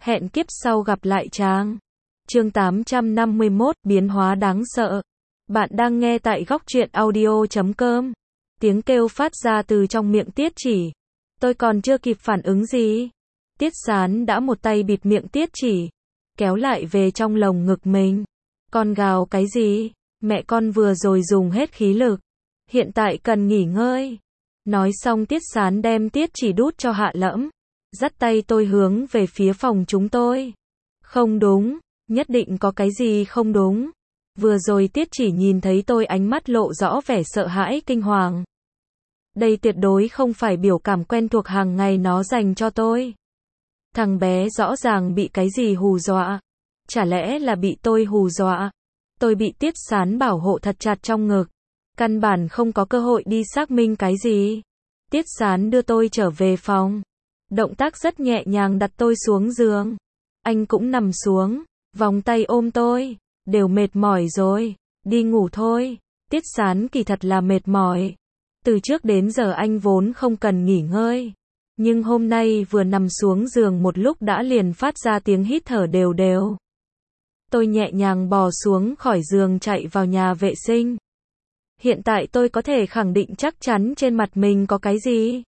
Hẹn kiếp sau gặp lại chàng. Chương 851, biến hóa đáng sợ. Bạn đang nghe tại góc truyện audio.com. Tiếng kêu phát ra từ trong miệng Tiết Chỉ. Tôi còn chưa kịp phản ứng gì. Tiết Sán đã một tay bịt miệng Tiết Chỉ, kéo lại về trong lồng ngực mình. Con gào cái gì? Mẹ con vừa rồi dùng hết khí lực. Hiện tại cần nghỉ ngơi. Nói xong Tiết Sán đem Tiết Chỉ đút cho Hạ Lẫm. Dắt tay tôi hướng về phía phòng chúng tôi. Không đúng, nhất định có cái gì không đúng. Vừa rồi Tiết Chỉ nhìn thấy tôi ánh mắt lộ rõ vẻ sợ hãi kinh hoàng. Đây tuyệt đối không phải biểu cảm quen thuộc hàng ngày nó dành cho tôi. Thằng bé rõ ràng bị cái gì hù dọa. Chả lẽ là bị tôi hù dọa? Tôi bị Tiết Sán bảo hộ thật chặt trong ngực. Căn bản không có cơ hội đi xác minh cái gì. Tiết Sán đưa tôi trở về phòng. Động tác rất nhẹ nhàng đặt tôi xuống giường. Anh cũng nằm xuống, vòng tay ôm tôi. Đều mệt mỏi rồi, đi ngủ thôi. Tiết Sán kỳ thật là mệt mỏi. Từ trước đến giờ anh vốn không cần nghỉ ngơi. Nhưng hôm nay vừa nằm xuống giường một lúc đã liền phát ra tiếng hít thở đều đều. Tôi nhẹ nhàng bò xuống khỏi giường chạy vào nhà vệ sinh. Hiện tại tôi có thể khẳng định chắc chắn trên mặt mình có cái gì.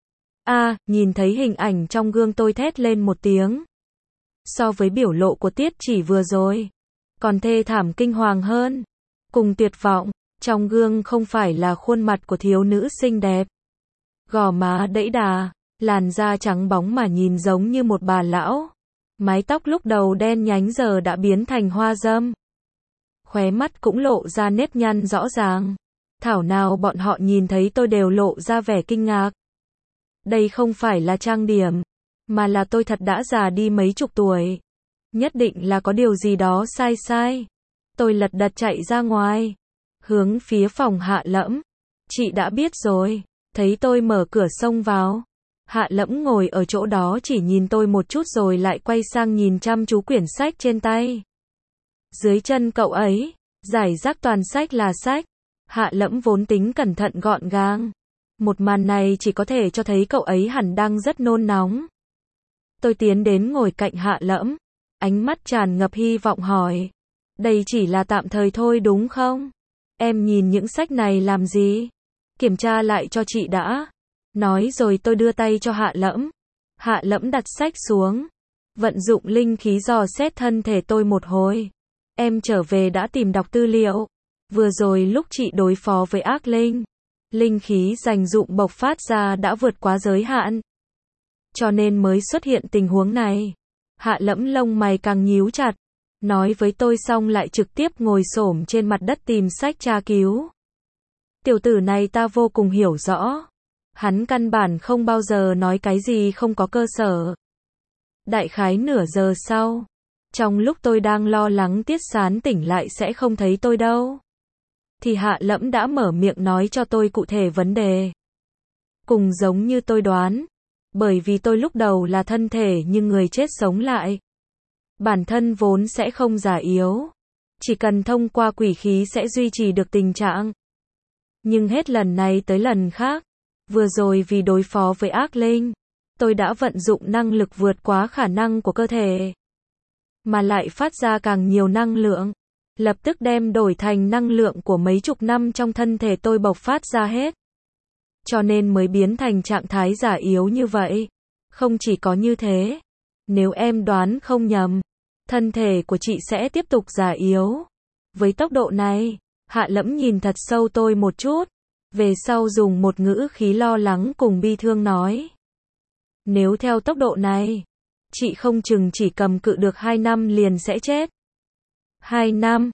Nhìn thấy hình ảnh trong gương tôi thét lên một tiếng. So với biểu lộ của Tiết Chỉ vừa rồi, còn thê thảm kinh hoàng hơn. Cùng tuyệt vọng, trong gương không phải là khuôn mặt của thiếu nữ xinh đẹp. Gò má đẫy đà, làn da trắng bóng mà nhìn giống như một bà lão. Mái tóc lúc đầu đen nhánh giờ đã biến thành hoa râm. Khóe mắt cũng lộ ra nếp nhăn rõ ràng. Thảo nào bọn họ nhìn thấy tôi đều lộ ra vẻ kinh ngạc. Đây không phải là trang điểm, mà là tôi thật đã già đi mấy chục tuổi. Nhất định là có điều gì đó sai. Tôi lật đật chạy ra ngoài, hướng phía phòng Hạ Lẫm. Chị đã biết rồi. Thấy tôi mở cửa xông vào. Hạ Lẫm ngồi ở chỗ đó chỉ nhìn tôi một chút rồi lại quay sang nhìn chăm chú quyển sách trên tay. Dưới chân cậu ấy, rải rác toàn sách là sách. Hạ Lẫm vốn tính cẩn thận gọn gàng. Một màn này chỉ có thể cho thấy cậu ấy hẳn đang rất nôn nóng. Tôi tiến đến ngồi cạnh Hạ Lẫm. Ánh mắt tràn ngập hy vọng hỏi. Đây chỉ là tạm thời thôi đúng không? Em nhìn những sách này làm gì? Kiểm tra lại cho chị đã. Nói rồi tôi đưa tay cho Hạ Lẫm. Hạ Lẫm đặt sách xuống. Vận dụng linh khí dò xét thân thể tôi một hồi. Em trở về đã tìm đọc tư liệu. Vừa rồi lúc chị đối phó với ác linh, linh khí dành dụm bộc phát ra đã vượt quá giới hạn. Cho nên mới xuất hiện tình huống này. Hạ Lẫm lông mày càng nhíu chặt. Nói với tôi xong lại trực tiếp ngồi xổm trên mặt đất tìm sách tra cứu. Tiểu tử này ta vô cùng hiểu rõ. Hắn căn bản không bao giờ nói cái gì không có cơ sở. Đại khái nửa giờ sau, trong lúc tôi đang lo lắng Tiết Sán tỉnh lại sẽ không thấy tôi đâu, thì Hạ Lẫm đã mở miệng nói cho tôi cụ thể vấn đề. Cùng giống như tôi đoán, bởi vì tôi lúc đầu là thân thể nhưng người chết sống lại. Bản thân vốn sẽ không già yếu. Chỉ cần thông qua quỷ khí sẽ duy trì được tình trạng. Nhưng hết lần này tới lần khác. Vừa rồi vì đối phó với ác linh, tôi đã vận dụng năng lực vượt quá khả năng của cơ thể. Mà lại phát ra càng nhiều năng lượng. Lập tức đem đổi thành năng lượng của mấy chục năm trong thân thể tôi bộc phát ra hết. Cho nên mới biến thành trạng thái già yếu như vậy. Không chỉ có như thế. Nếu em đoán không nhầm, thân thể của chị sẽ tiếp tục già yếu. Với tốc độ này, Hạ Lẫm nhìn thật sâu tôi một chút. Về sau dùng một ngữ khí lo lắng cùng bi thương nói. Nếu theo tốc độ này, chị không chừng chỉ cầm cự được 2 năm liền sẽ chết. 2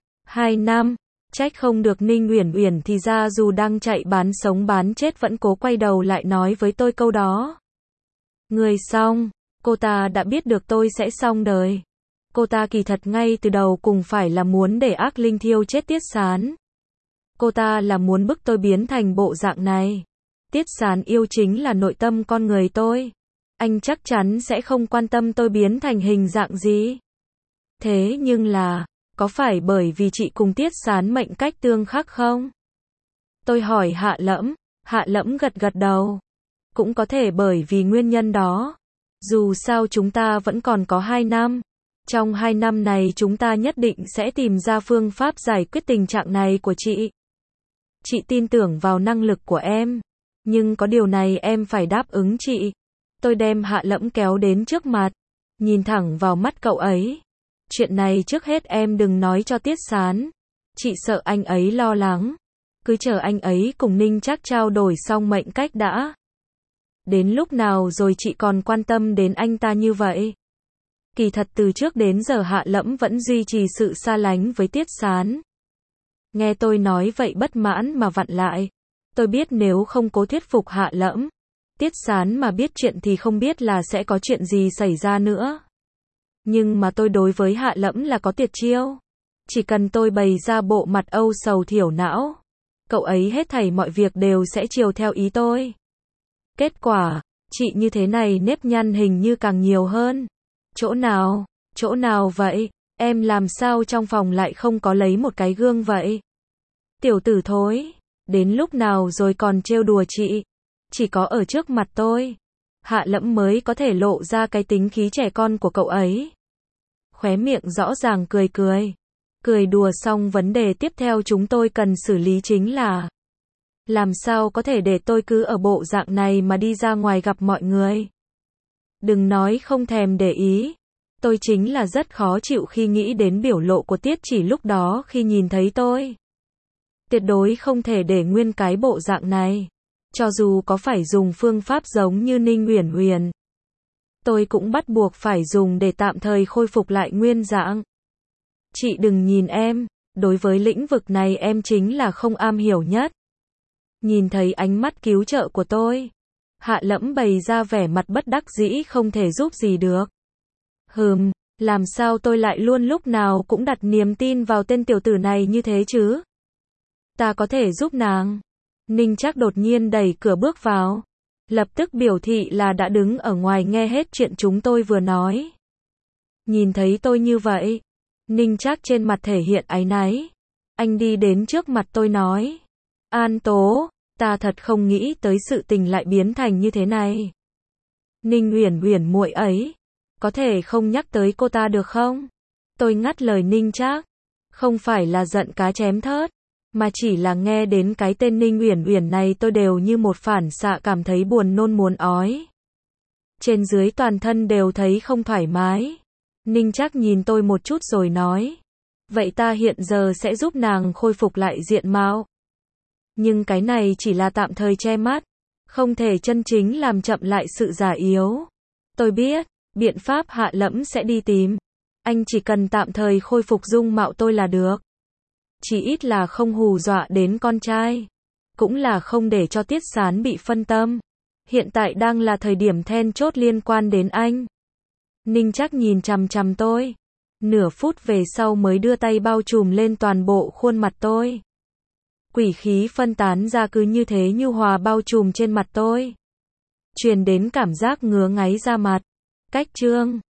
năm, trách không được Ninh Uyển Uyển thì ra dù đang chạy bán sống bán chết vẫn cố quay đầu lại nói với tôi câu đó. Người xong, cô ta đã biết được tôi sẽ xong đời. Cô ta kỳ thật ngay từ đầu cùng phải là muốn để ác linh thiêu chết Tiết Sán. Cô ta là muốn bức tôi biến thành bộ dạng này. Tiết Sán yêu chính là nội tâm con người tôi. Anh chắc chắn sẽ không quan tâm tôi biến thành hình dạng gì. Thế nhưng là, có phải bởi vì chị cùng Tiết Sán mệnh cách tương khắc không? Tôi hỏi Hạ Lẫm. Hạ Lẫm gật gật đầu. Cũng có thể bởi vì nguyên nhân đó. Dù sao chúng ta vẫn còn có 2 năm. Trong 2 năm này chúng ta nhất định sẽ tìm ra phương pháp giải quyết tình trạng này của chị. Chị tin tưởng vào năng lực của em. Nhưng có điều này em phải đáp ứng chị. Tôi đem Hạ Lẫm kéo đến trước mặt. Nhìn thẳng vào mắt cậu ấy. Chuyện này trước hết em đừng nói cho Tiết Sán. Chị sợ anh ấy lo lắng. Cứ chờ anh ấy cùng Ninh Trác trao đổi xong mệnh cách đã. Đến lúc nào rồi chị còn quan tâm đến anh ta như vậy? Kỳ thật từ trước đến giờ Hạ Lẫm vẫn duy trì sự xa lánh với Tiết Sán. Nghe tôi nói vậy bất mãn mà vặn lại. Tôi biết nếu không cố thuyết phục Hạ Lẫm, Tiết Sán mà biết chuyện thì không biết là sẽ có chuyện gì xảy ra nữa. Nhưng mà tôi đối với Hạ Lẫm là có tuyệt chiêu. Chỉ cần tôi bày ra bộ mặt âu sầu thiểu não, cậu ấy hết thảy mọi việc đều sẽ chiều theo ý tôi. Kết quả, chị như thế này nếp nhăn hình như càng nhiều hơn. Chỗ nào vậy? Em làm sao trong phòng lại không có lấy một cái gương vậy? Tiểu tử thối, đến lúc nào rồi còn trêu đùa chị? Chỉ có ở trước mặt tôi, Hạ Lẫm mới có thể lộ ra cái tính khí trẻ con của cậu ấy. Khóe miệng rõ ràng cười cười. Cười đùa xong vấn đề tiếp theo chúng tôi cần xử lý chính là làm sao có thể để tôi cứ ở bộ dạng này mà đi ra ngoài gặp mọi người. Đừng nói không thèm để ý. Tôi chính là rất khó chịu khi nghĩ đến biểu lộ của Tiết Chỉ lúc đó khi nhìn thấy tôi. Tuyệt đối không thể để nguyên cái bộ dạng này. Cho dù có phải dùng phương pháp giống như Ninh Uyển Uyển, tôi cũng bắt buộc phải dùng để tạm thời khôi phục lại nguyên dạng. Chị đừng nhìn em, đối với lĩnh vực này em chính là không am hiểu nhất. Nhìn thấy ánh mắt cứu trợ của tôi, Hạ Lẫm bày ra vẻ mặt bất đắc dĩ không thể giúp gì được. Làm sao tôi lại luôn lúc nào cũng đặt niềm tin vào tên tiểu tử này như thế chứ? Ta có thể giúp nàng. Ninh Trác đột nhiên đẩy cửa bước vào. Lập tức biểu thị là đã đứng ở ngoài nghe hết chuyện chúng tôi vừa nói. Nhìn thấy tôi như vậy, Ninh Trác trên mặt thể hiện áy náy. Anh đi đến trước mặt tôi nói. An Tố, ta thật không nghĩ tới sự tình lại biến thành như thế này. Ninh Uyển Uyển muội ấy, có thể không nhắc tới cô ta được không? Tôi ngắt lời Ninh Trác. Không phải là giận cá chém thớt, mà chỉ là nghe đến cái tên Ninh Uyển Uyển này tôi đều như một phản xạ cảm thấy buồn nôn muốn ói. Trên dưới toàn thân đều thấy không thoải mái. Ninh Trác nhìn tôi một chút rồi nói. Vậy ta hiện giờ sẽ giúp nàng khôi phục lại diện mạo. Nhưng cái này chỉ là tạm thời che mắt, không thể chân chính làm chậm lại sự già yếu. Tôi biết, biện pháp Hạ Lẫm sẽ đi tìm. Anh chỉ cần tạm thời khôi phục dung mạo tôi là được. Chỉ ít là không hù dọa đến con trai. Cũng là không để cho Tiết Sán bị phân tâm. Hiện tại đang là thời điểm then chốt liên quan đến anh. Ninh Trác nhìn chằm chằm tôi. Nửa phút về sau mới đưa tay bao trùm lên toàn bộ khuôn mặt tôi. Quỷ khí phân tán ra cứ như thế như hòa bao trùm trên mặt tôi. Truyền đến cảm giác ngứa ngáy da mặt. Cách chương